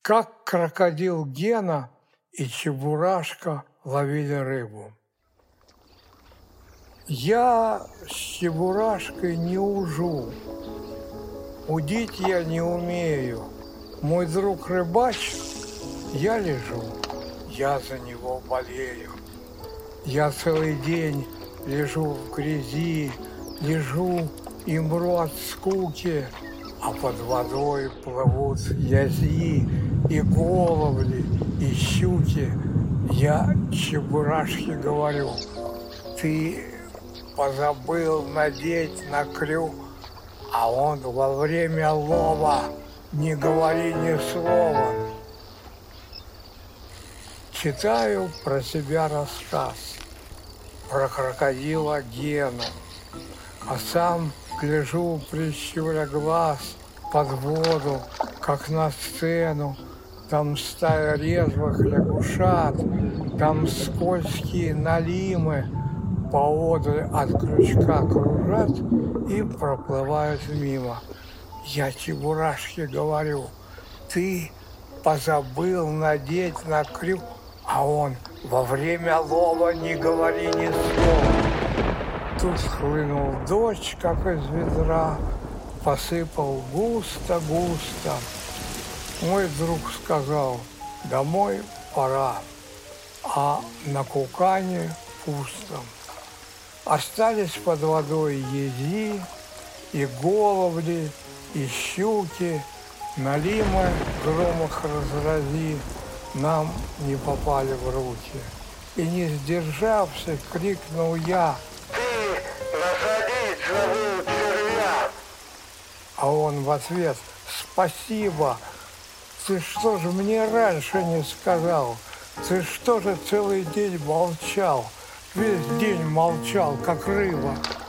Как крокодил Гена и Чебурашка ловили рыбу. Я с Чебурашкой не ужу, удить я не умею. Мой друг рыбач, я лежу, я за него болею. Я целый день лежу в грязи, лежу и мру от скуки, а под водой плывут язи и головли, и щуки. Я Чебурашке говорю: ты позабыл надеть на крюк, а он во время лова не говори ни слова. Читаю про себя рассказ про крокодила Гену, а сам гляжу, прищуря глаз, под воду, как на сцену. Там стая резвых лягушат, там скользкие налимы поодаль от крючка кружат и проплывают мимо. Я Чебурашке говорю: ты позабыл надеть на крюк, а он во время лова не говори ни слова. Тут хлынул дождь, как из ведра, посыпал густо-густо. Мой друг сказал: домой пора, а на кукане пусто. Остались под водой ези, и головли, и щуки, налимы громах разрази, нам не попали в руки. И не сдержавшись, крикнул я: ты насадить забыл червя! А он в ответ: спасибо, ты что же мне раньше не сказал? Ты что же целый день молчал? Весь день молчал, как рыба.